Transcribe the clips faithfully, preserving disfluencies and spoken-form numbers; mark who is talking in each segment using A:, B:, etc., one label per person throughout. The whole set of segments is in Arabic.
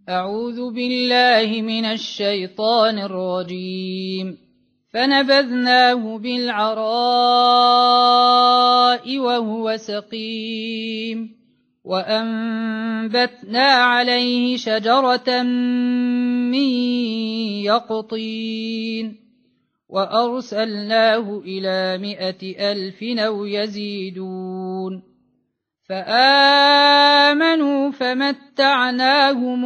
A: أعوذ بالله من الشيطان الرجيم فنبذناه بالعراء وهو سقيم وأنبتنا عليه شجرة من يقطين وأرسلناه إلى مائة ألف أو يزيدون فآمنوا فمتعناهم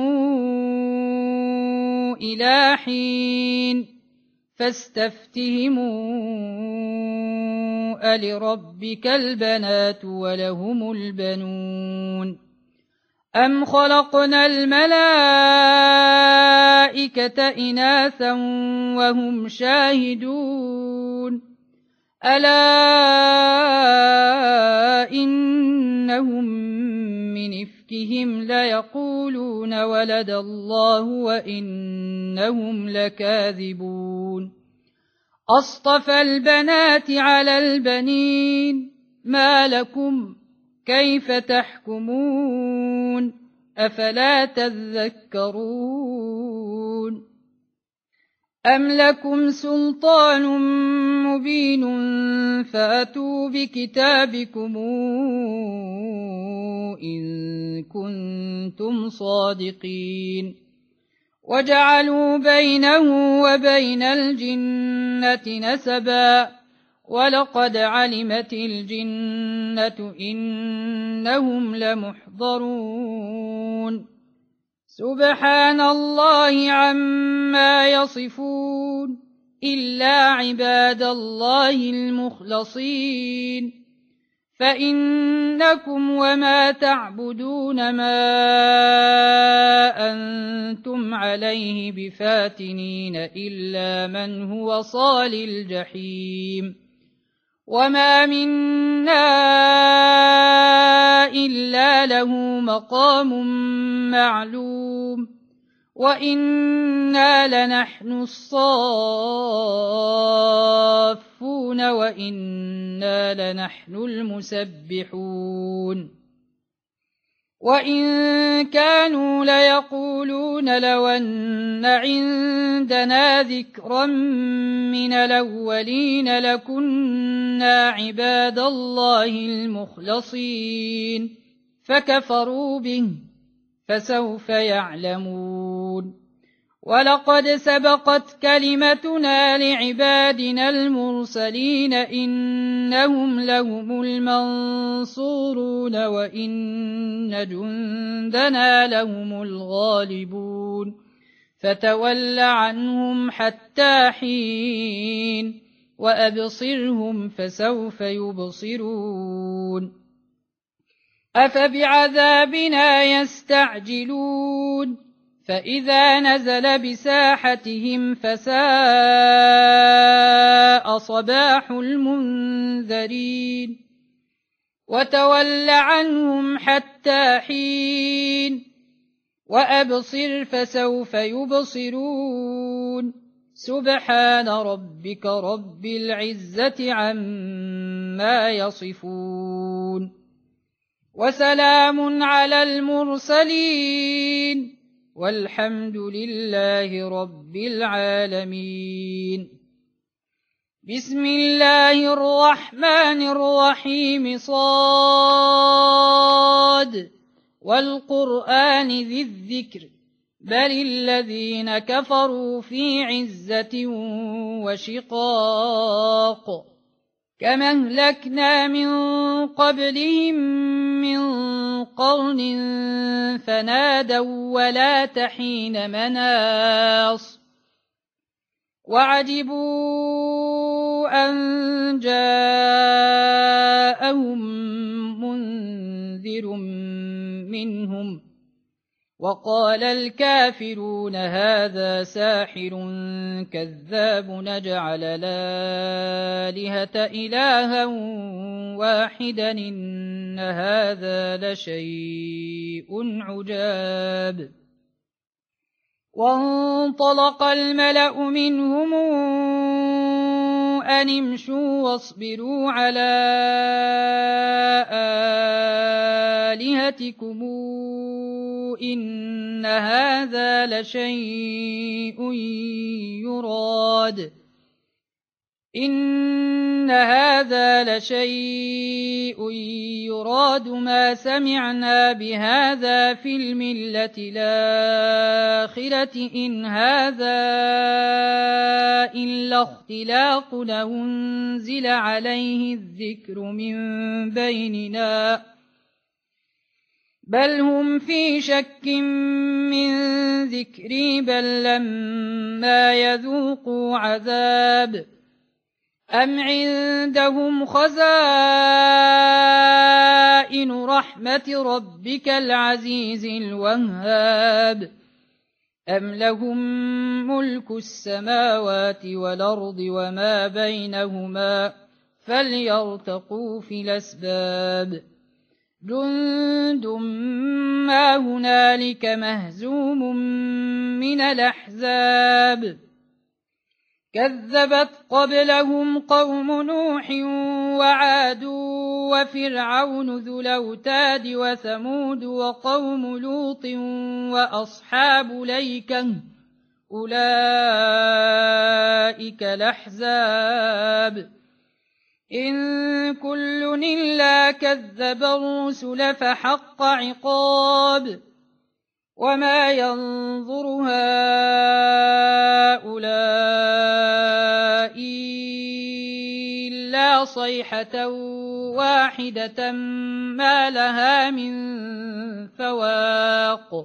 A: إلى حين فاستفتهموا ألربك البنات ولهم البنون أم خلقنا الملائكة إناثا وهم شاهدون ألا إنهم من إفكهم ليقولون ولد الله وإنهم لكاذبون أصطفى البنات على البنين ما لكم كيف تحكمون أفلا تذكرون أم لكم سلطان مبين فأتوا بكتابكم إن كنتم صادقين وجعلوا بينه وبين الجنة نسبا ولقد علمت الجنة إنهم لمحضرون سبحان الله عما يصفون إلا عباد الله المخلصين فإنكم وما تعبدون ما أنتم عليه بفاتنين إلا من هو صال الجحيم وما منا إلا له مقام معلوم وإنا لنحن الصافون وإنا لنحن المسبحون وإن كانوا ليقولون لو أن عندنا ذكرا من الأولين لكنا عباد الله المخلصين فكفروا به فسوف يعلمون ولقد سبقت كلمتنا لعبادنا المرسلين إنهم لهم المنصورون وإن جندنا لهم الغالبون فتول عنهم حتى حين وأبصرهم فسوف يبصرون أفبعذابنا يستعجلون فإذا نزل بساحتهم فساء صباح المنذرين وتول عنهم حتى حين وأبصر فسوف يبصرون سبحان ربك رب العزة عما يصفون وسلام على المرسلين والحمد لله رب العالمين بسم الله الرحمن الرحيم صاد والقرآن ذي الذكر بل الذين كفروا في عزة وشقاق كما أهلكنا من قبلهم من قرن فنادوا ولا تحين مناص وعجبوا أن جاءهم منذر منهم وقال الكافرون هذا ساحر كذاب نجعل الآلهة إلها واحدا إن هذا لشيء عجاب وانطلق الملأ منهم أن امشوا واصبروا على آلهتكم إن إن هذا لشيء يراد إن هذا لشيء يراد ما سمعنا بهذا في الملة الآخرة إن هذا إلا اختلاق أنزل عليه الذكر من بيننا بل هم في شك من ذكري بل لما يذوقوا عذاب أم عندهم خزائن رحمة ربك العزيز الوهاب أم لهم ملك السماوات والأرض وما بينهما فليرتقوا في الأسباب جند ما هنالك مهزوم من الأحزاب كذبت قبلهم قوم نوح وعاد وفرعون ذو الأوتاد وثمود وقوم لوط وأصحاب ليكة أولئك الأحزاب إن كل إلا كذب الرسل فحق عقاب وما ينظر هؤلاء إلا صيحة واحدة ما لها من فواق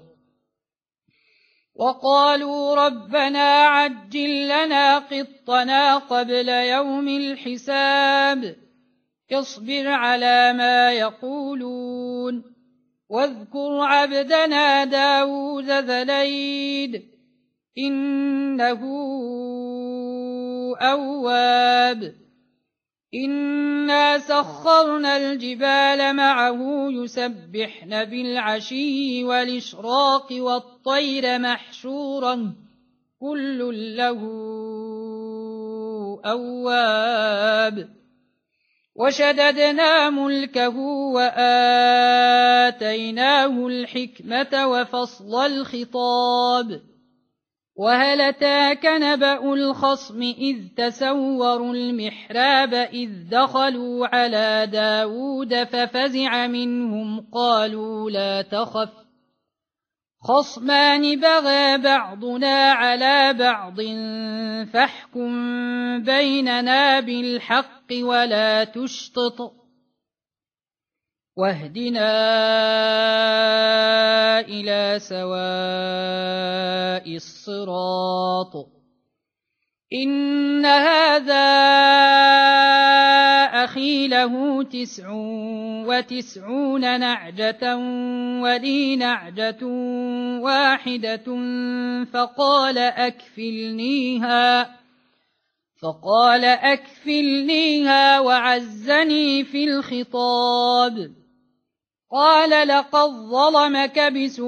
A: وقالوا ربنا عجل لنا قطنا قبل يوم الحساب اصبر على ما يقولون واذكر عبدنا داود ذا الأيد إنه أواب إنا سخرنا الجبال معه يسبحن بالعشي والإشراق والطير محشورا كل له أواب وشددنا ملكه وآتيناه الحكمة وفصل الخطاب وهل أتاك نبأ الخصم إذ تسوروا المحراب إذ دخلوا على داود ففزع منهم قالوا لا تخف خصمان بغى بعضنا على بعض فاحكم بيننا بالحق ولا تشطط واهدنا إلى سواء الصراط إن هذا أخي له تسع وتسعون نعجة ولي نعجة واحدة فقال أكفلنيها فقال أكفلنيها وعزني في الخطاب قال لقد ظلمك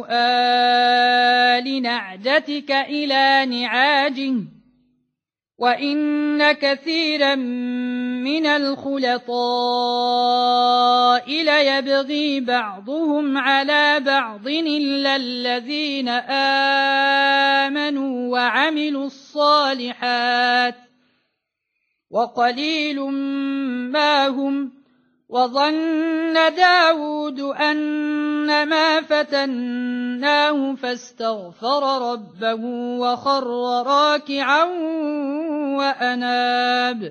A: بسؤال نعجتك إلى نعاجه وإن كثيرا من الخلطاء ليبغي بعضهم على بعض إلا الذين آمنوا وعملوا الصالحات وقليل ما هم وظن داود أنما فتناه فاستغفر ربه وخر راكعا وأناب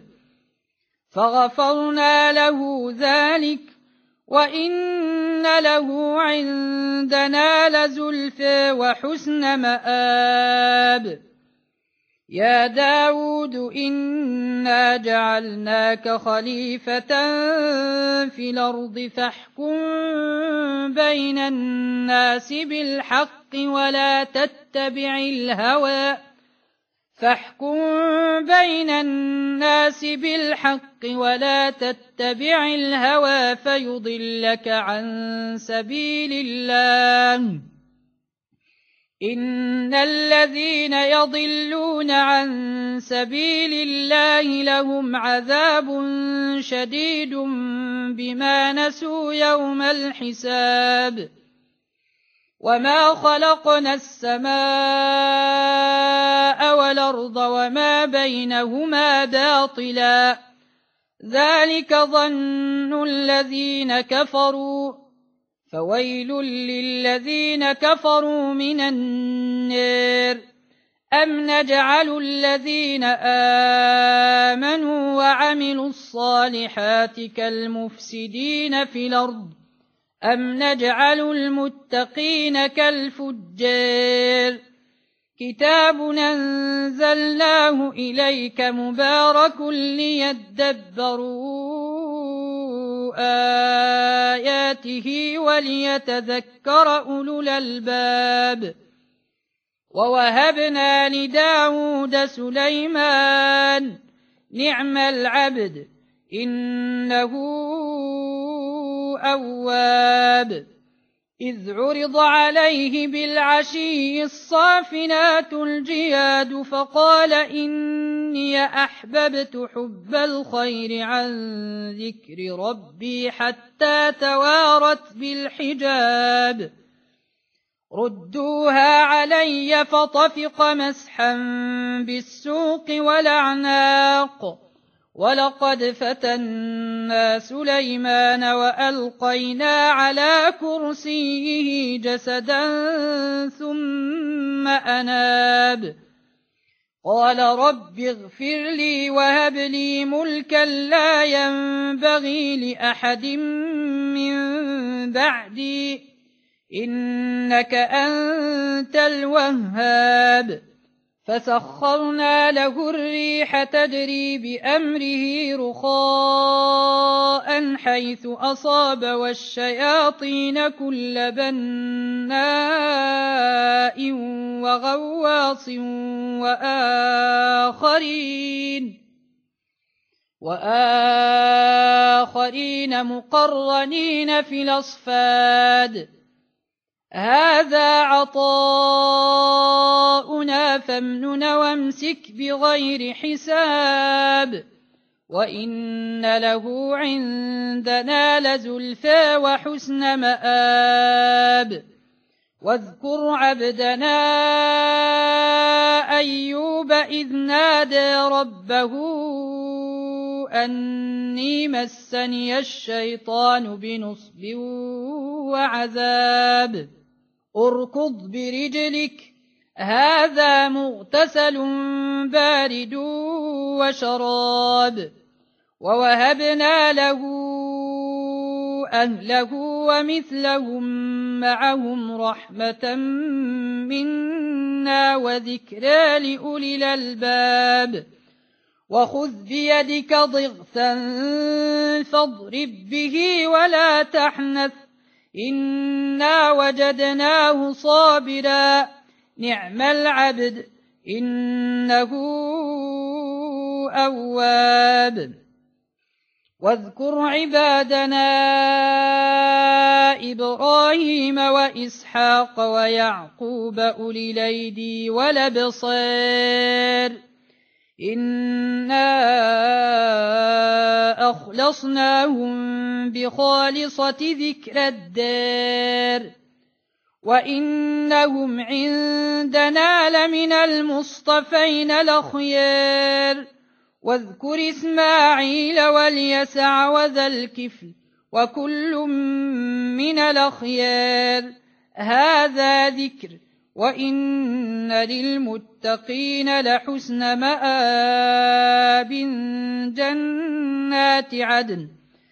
A: فغفرنا له ذلك وإن له عندنا لزلفى وحسن مآب يا داود إنا جعلناك خليفة في الأرض فاحكم بين الناس بالحق ولا تتبع الهوى فاحكم بين الناس بالحق ولا تتبع الهوى فيضلك عن سبيل الله إن الذين يضلون عن سبيل الله لهم عذاب شديد بما نسوا يوم الحساب وما خلقنا السماء والأرض وما بينهما باطلا ذلك ظن الذين كفروا فويل للذين كفروا من النار أم نجعل الذين آمنوا وعملوا الصالحات كالمفسدين في الأرض أم نجعل المتقين كالفجار كتاب أنزلناه إليك مبارك ليدبروا آياته وليتذكر أولو الألباب ووهبنا لداود سليمان نعم العبد إنه أواب إذ عرض عليه بالعشي الصافنات الجياد فقال إني أحببت حب الخير عن ذكر ربي حتى توارت بالحجاب ردوها علي فطفق مسحا بالسوق والأعناق ولقد فتنا سليمان وألقينا على كرسيه جسدا ثم أناب قال رب اغفر لي وهب لي ملكا لا ينبغي لأحد من بعدي إنك أنت الوهاب فسخرنا له الريح تجري بأمره رخاء حيث أصاب والشياطين كل بناء وغواص وآخرين وآخرين مقرنين في الأصفاد هذا عطاؤنا فامنن وامسك بغير حساب وإن له عندنا لزلفى وحسن مآب واذكر عبدنا أيوب إذ نادى ربه أني مسني الشيطان بنصب وعذاب اركض برجلك هذا مغتسل بارد وشراب ووهبنا له أهله ومثلهم معهم رحمة منا وذكرى لأولي الألباب وخذ بيدك ضغثا فاضرب به ولا تحنث إنا وجدناه صابرا نعم العبد إنه أواب واذكر عبادنا إبراهيم وإسحاق ويعقوب أولي الأيدي والأبصار إنا أخلصناهم بخالصة ذكر الدار وإنهم عندنا لمن المصطفين الأخيار واذكر إسماعيل واليسع وذا الكفل وكل من الأخيار هذا ذكر وإن للمتقين لحسن مآب جنات عدن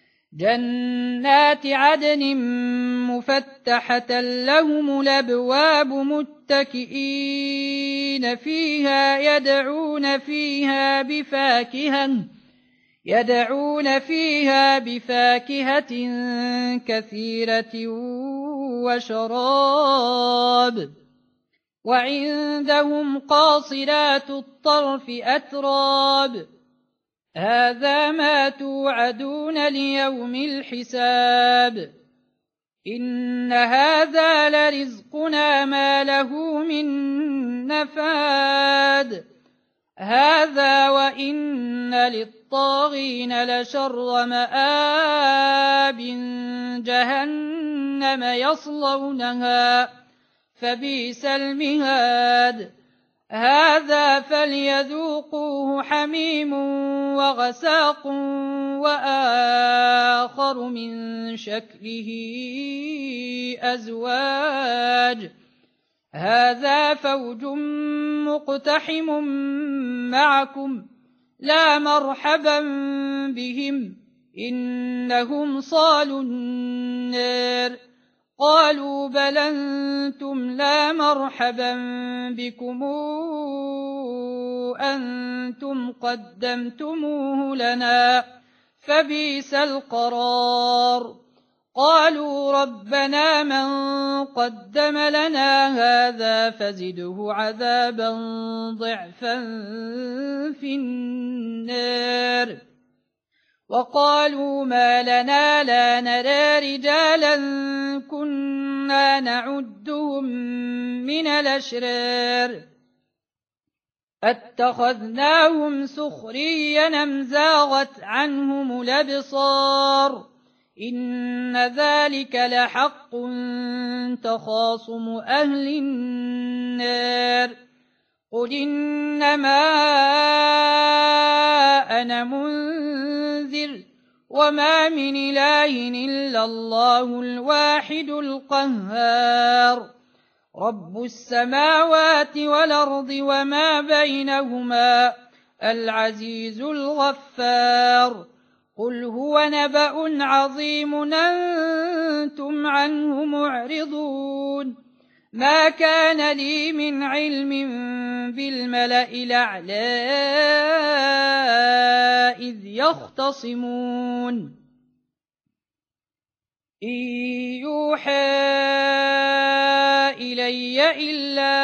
A: جنات عدن مفتحة لهم الأبواب متكئين فيها يدعون فيها بفاكهة يدعون فيها بفاكهة كثيرة وشراب وعندهم قاصرات الطرف أتراب هذا ما توعدون ليوم الحساب إن هذا لرزقنا ما له من نفاد هذا وإن للطاغين لشر مآب جهنم يصلونها فبئس المهاد هذا فليذوقوه حميم وغساق وآخر من شكله أزواج هذا فوج مقتحم معكم لا مرحبا بهم إنهم صالوا النار قالوا بل أنتم لا مرحبا بكم أنتم قدمتموه لنا فبئس القرار قالوا ربنا من قدم لنا هذا فزده عذابا ضعفا في النار وقالوا ما لنا لا نرى رجالا كنا نعدهم من الأشرار اتخذناهم سخريا أم زاغت عنهم الأبصار إن ذلك لحق تخاصم أهل النار قل إنما أنا منذر وما من إله إلا الله الواحد القهار رب السماوات والأرض وما بينهما العزيز الغفار قل هو نبأ عظيم أنتم عنه معرضون ما كان لي من علم بالملأ الأعلى إذ يختصمون إن يوحى إلي إلا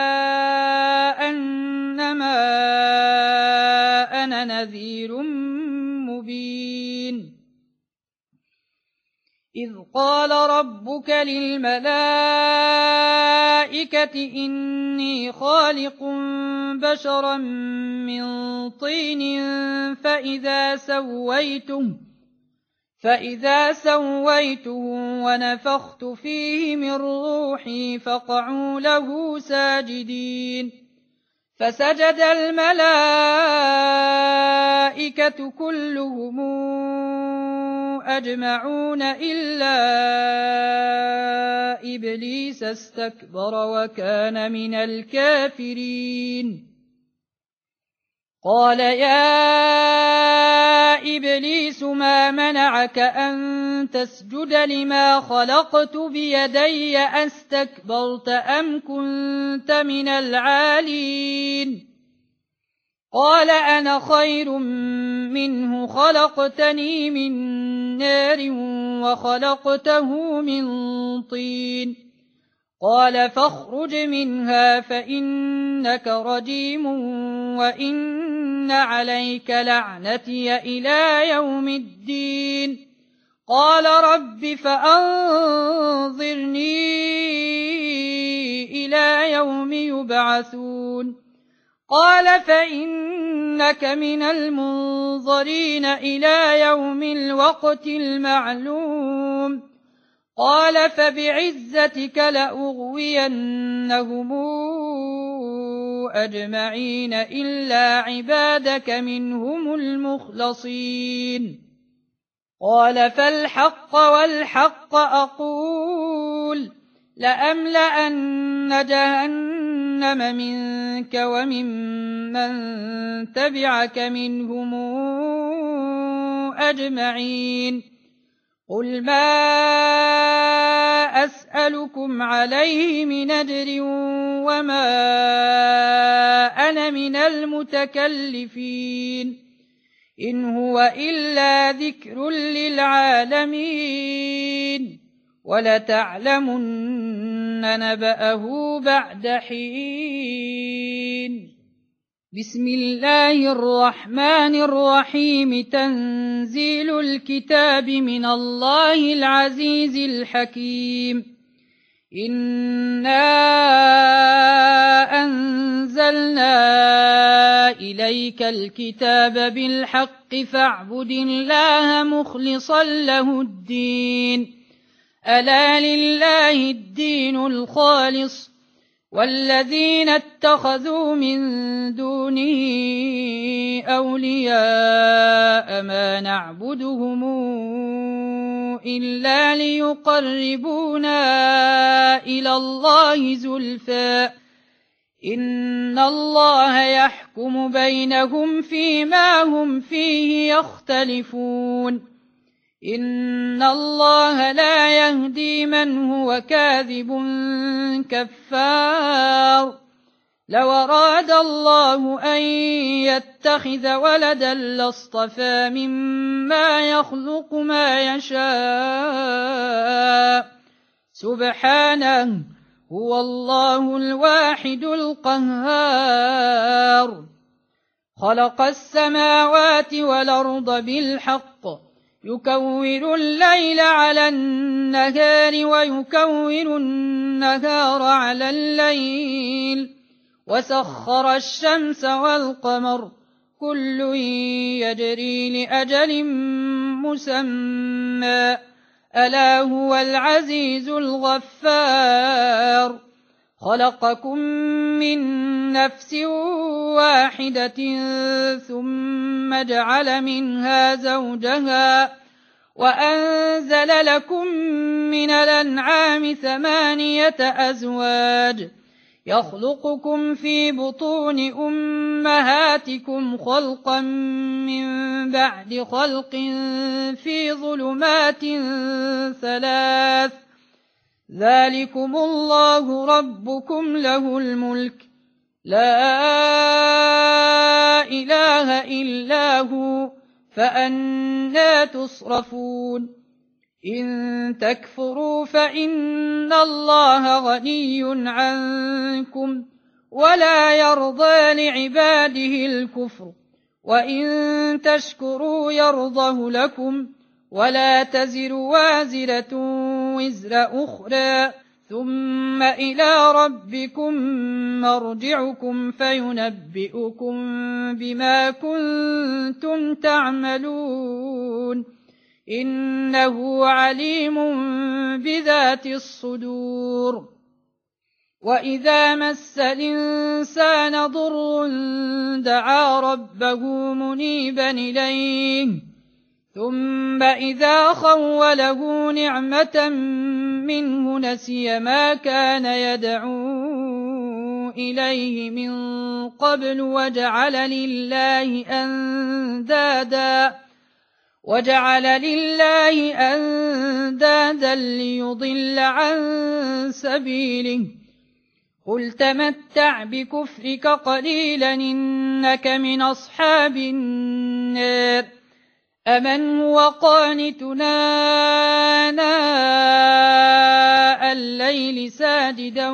A: أنما أنا نذير مبين إذ قال ربك للملائكة إني خالق بشرا من طين فإذا سويته فإذا سويته ونفخت فيه من روحي فقعوا له ساجدين فسجد الملائكة كلهم أجمعون إلا إبليس استكبر وكان من الكافرين قال يا إبليس ما منعك أن تسجد لما خلقت بيدي أستكبرت أم كنت من العالين قال أنا خير منه خلقتني من نار وخلقته من طين قال فاخرج منها فإنك رجيم وإن عليك لعنتي إلى يوم الدين قال رب فأنظرني إلى يوم يبعثون قال فإنك من المنظرين إلى يوم الوقت المعلوم قال فبعزتك لأغوينهم أجمعين إلا عبادك منهم المخلصين قال فالحق والحق أقول لأملأن جهنم منك وممن تبعك منهم أجمعين قل ما أسألكم عليه من أجر وما أنا من المتكلفين إن هو إلا ذكر للعالمين ولتعلمن نبأه بعد حين بسم الله الرحمن الرحيم تنزيل الكتاب من الله العزيز الحكيم إنا أنزلنا إليك الكتاب بالحق فاعبد الله مخلصا له الدين ألا لله الدين الخالص والذين اتخذوا من دونه أولياء ما نعبدهم إلا ليقربونا إلى الله زلفى إن الله يحكم بينهم فيما هم فيه يختلفون إن الله لا يهدي من هو كاذب كفار لو أراد الله أن يتخذ ولدا لاصطفى مما يخلق ما يشاء سبحانه هو الله الواحد القهار خلق السماوات والأرض بالحق يكور الليل على النهار ويكور النهار على الليل وسخر الشمس والقمر كل يجري لأجل مسمى ألا هو العزيز الغفار خلقكم من نفس واحدة ثم جعل منها زوجها وأنزل لكم من الأنعام ثمانية أزواج يخلقكم في بطون أمهاتكم خلقا من بعد خلق في ظلمات ثلاث ذلكم الله ربكم له الملك لا إله إلا هو فأنى تصرفون إن تكفروا فإن الله غني عنكم ولا يرضى لعباده الكفر وإن تشكروا يرضه لكم ولا تزر وازرة وزر أخرى ثم إلى ربكم مرجعكم فينبئكم بما كنتم تعملون إنه عليم بذات الصدور وإذا مس الإنسان ضر دعا ربه منيبا إليه ثم إذا خوله نعمة منه نسي ما كان يدعو إليه من قبل وجعل لله أندادا وجعل لله أندادا ليضل عن سبيله قل تمتع بكفرك قليلا إنك من أصحاب النار أمن هو قانتنا آناء الليل ساجدا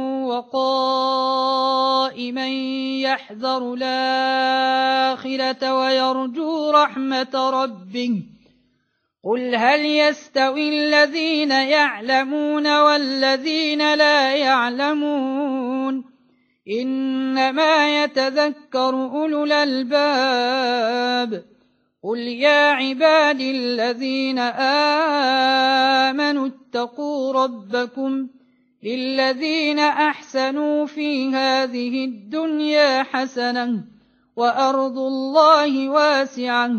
A: وقائما يحذر الآخرة ويرجو رحمة ربه قل هل يستوي الذين يعلمون والذين لا يعلمون إنما يتذكر أولو الألباب قل يا عبادي الذين آمنوا اتقوا ربكم للذين أحسنوا في هذه الدنيا حسنة وأرض الله واسعة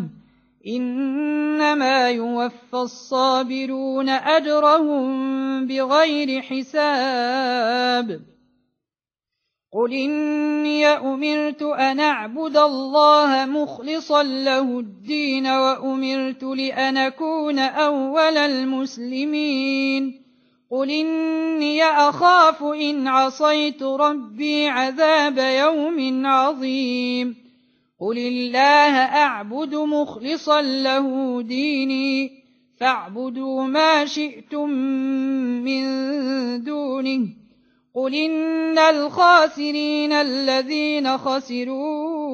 A: إنما يوفى الصابرون أجرهم بغير حساب قل إني أمرت أن أعبد الله مخلصا له الدين وأمرت لأن أكون أول المسلمين قل إني أخاف إن عصيت ربي عذاب يوم عظيم قل الله أعبد مخلصا له ديني فاعبدوا ما شئتم من دونه قل إن الخاسرين الذين خسروا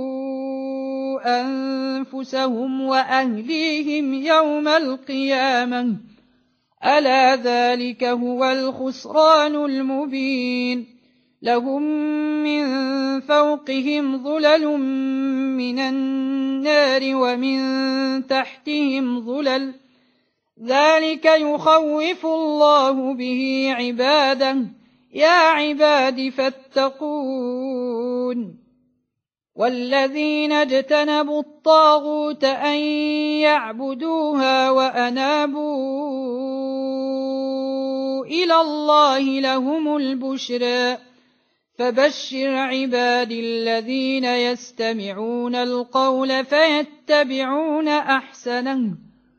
A: أنفسهم وأهليهم يوم القيامة ألا ذلك هو الخسران المبين لهم من فوقهم ظلل من النار ومن تحتهم ظلل ذلك يخوف الله به عباده يا عباد فاتقون والذين اجتنبوا الطاغوت أن يعبدوها وأنابوا إلى الله لهم البشرى فبشر عبادي الذين يستمعون القول فيتبعون أحسنه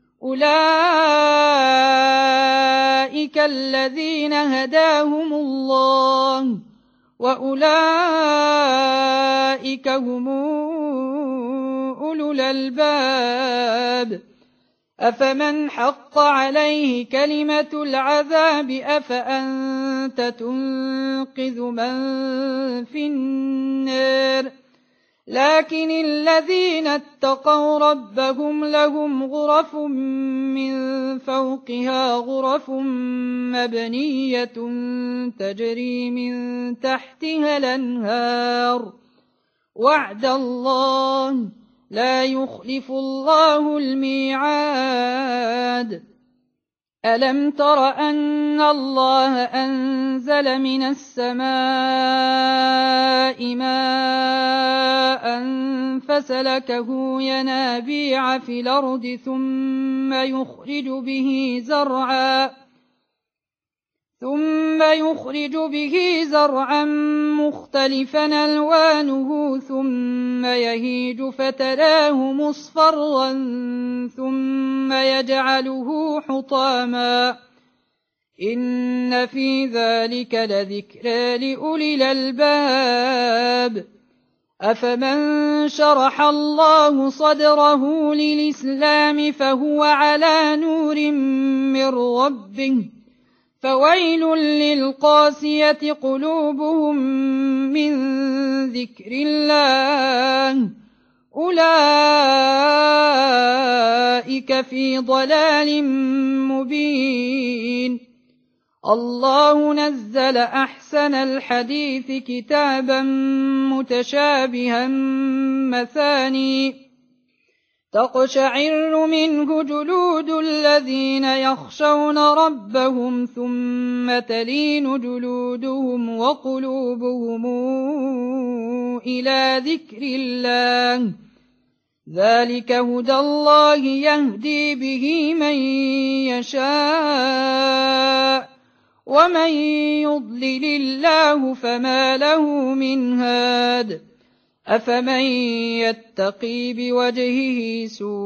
A: أولئك الذين هداهم الله وأولئك هم أولو الألباب أفمن حق عليه كلمة العذاب أفأنت تنقذ من في النار لكن الذين اتقوا ربهم لهم غرف من فوقها غرف مبنية تجري من تحتها الأنهار وعد الله لا يخلف الله الميعاد ألم تر أن الله أنزل من السماء ماء فسلكه ينابيع في الأرض ثم يخرج به زرعا ثم يخرج به زرعا مختلفا ألوانه ثم يهيج فتراه مصفرا ثم يجعله حطاما إن في ذلك لذكرى لأولي الألباب أفمن شرح الله صدره للإسلام فهو على نور من ربه فويل للقاسية قلوبهم من ذكر الله أولئك في ضلال مبين الله نزل أحسن الحديث كتابا متشابها مثاني تقشعر منه جلود الذين يخشون ربهم ثم تلين جلودهم وقلوبهم إلى ذكر الله ذلك هدى الله يهدي به من يشاء ومن يضلل الله فما له من هاد أفمن يتقي بوجهه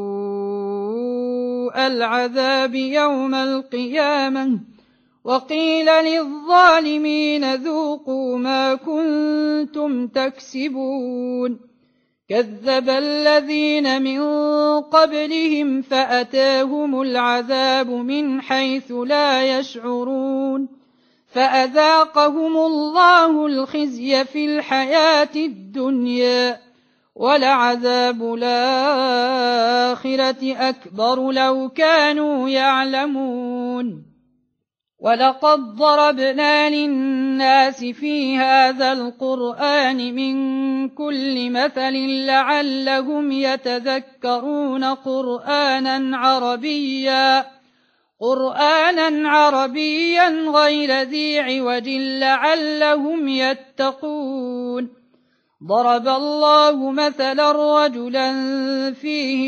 A: سوء العذاب يوم القيامة وقيل للظالمين ذوقوا ما كنتم تكسبون كذب الذين من قبلهم فأتاهم العذاب من حيث لا يشعرون فأذاقهم الله الخزي في الحياة الدنيا ولعذاب الآخرة أكبر لو كانوا يعلمون ولقد ضربنا للناس في هذا القرآن من كل مثل لعلهم يتذكرون قرآنا عربيا قرآنا عربيا غير ذي عوج لعلهم يتقون ضرب الله مثلا رجلا فيه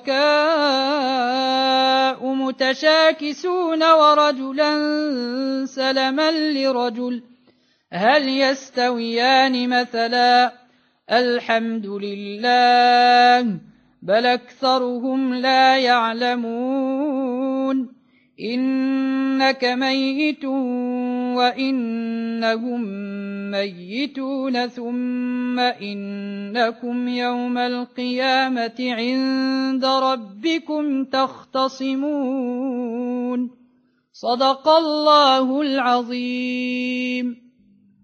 A: شركاء متشاكسون ورجلا سلما لرجل هل يستويان مثلا الحمد لله بل أكثرهم لا يعلمون إنك ميت وإنهم ميتون ثم إنكم يوم القيامة عند ربكم تختصمون صدق الله العظيم.